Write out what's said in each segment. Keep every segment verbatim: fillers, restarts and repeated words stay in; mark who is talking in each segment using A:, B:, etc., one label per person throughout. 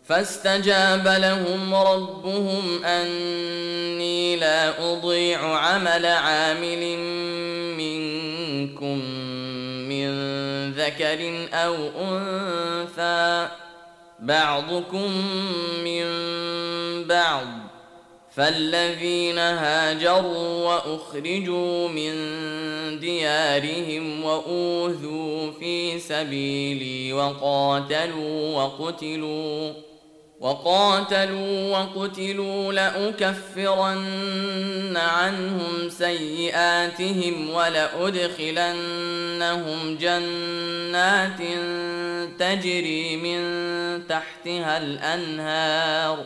A: فاستجاب لهم ربهم أني لا أضيع عمل عامل منكم من ذكر أو أنثى بعضكم من بعض، فالذين هاجروا وأخرجوا من ديارهم وأوذوا في سبيلي وقاتلوا وقتلوا وقاتلوا وقتلوا لأكفرن عنهم سيئاتهم ولأدخلنهم جنات تجري من تحتها الأنهار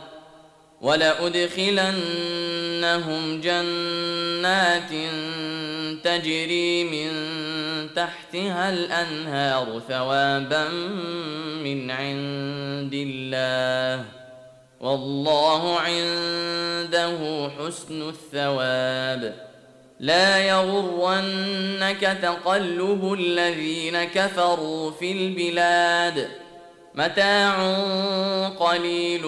A: ولأدخلنهم جنات تجري من تحتها الأنهار ثوابا من عند الله والله عنده حسن الثواب. لا يغرنك تقلب الذين كفروا في البلاد، متاع قليل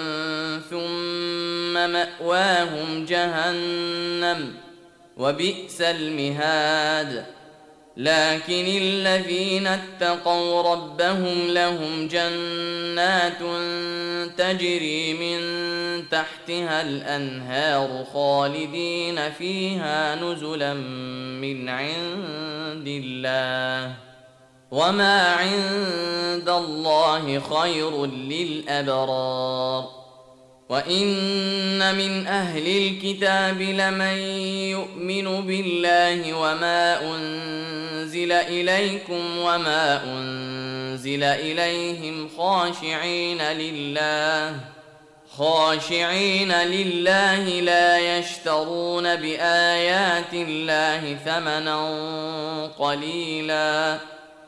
A: ثم مأواهم جهنم وبئس المهاد. لكن الذين اتقوا ربهم لهم جنات تجري من تحتها الأنهار خالدين فيها نزلا من عند الله وما عند الله خير للأبرار. وإن من أهل الكتاب لمن يؤمن بالله وما أنزل إليكم وما أنزل إليهم خاشعين لله خاشعين لله لا يشترون بآيات الله ثمنا قليلا،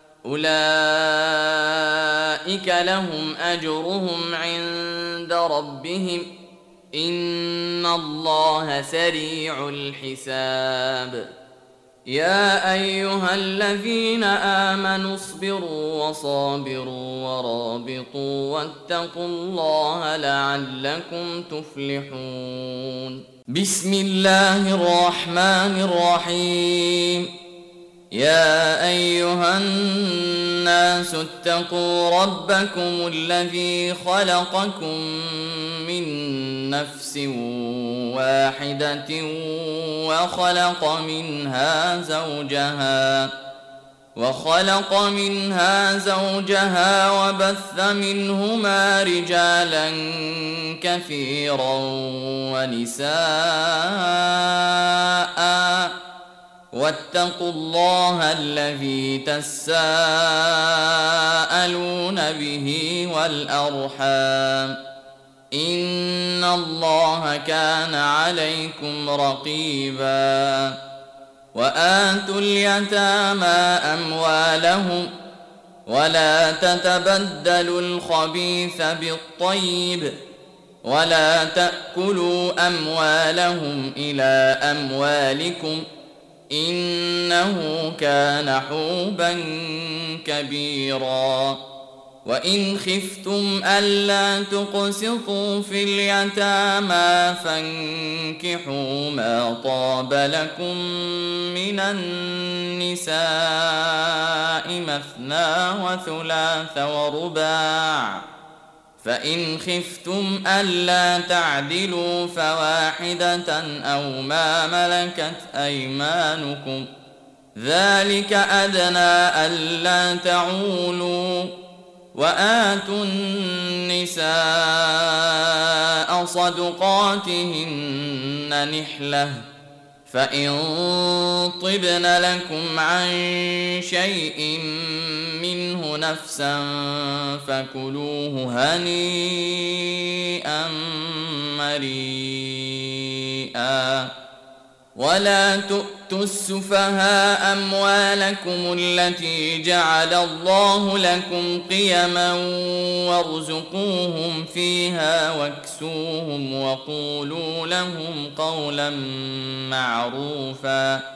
A: أولئك لهم أجرهم عند ربهم إن الله سريع الحساب. يا أيها الذين آمنوا اصبروا وصابروا ورابطوا واتقوا الله لعلكم تفلحون. بسم الله الرحمن الرحيم. يا أيها الناس اتقوا ربكم الذي خلقكم من نفس واحدة وخلق منها زوجها وخلق منها زوجها وبث منهما رجالا كثيرا ونساء واتقوا الله الذي تساءلون به والأرحام إن الله كان عليكم رقيبا. وآتوا اليتامى أموالهم ولا تتبدلوا الخبيث بالطيب ولا تأكلوا أموالهم إلى أموالكم إنه كان حوبا كبيرا. وإن خفتم ألا تقسطوا في اليتامى فانكحوا ما طاب لكم من النساء مثنى وثلاث ورباع، فإن خفتم ألا تعدلوا فواحدة أو ما ملكت أيمانكم ذلك أدنى ألا تعولوا. وآتوا النساء صدقاتهن نحلة فإن طبن لكم عن شيء منه نفسا فكلوه هنيئا مريئا. ولا تؤتوا السفهاء أموالكم التي جعل الله لكم قيما وارزقوهم فيها واكسوهم وقولوا لهم قولا معروفا.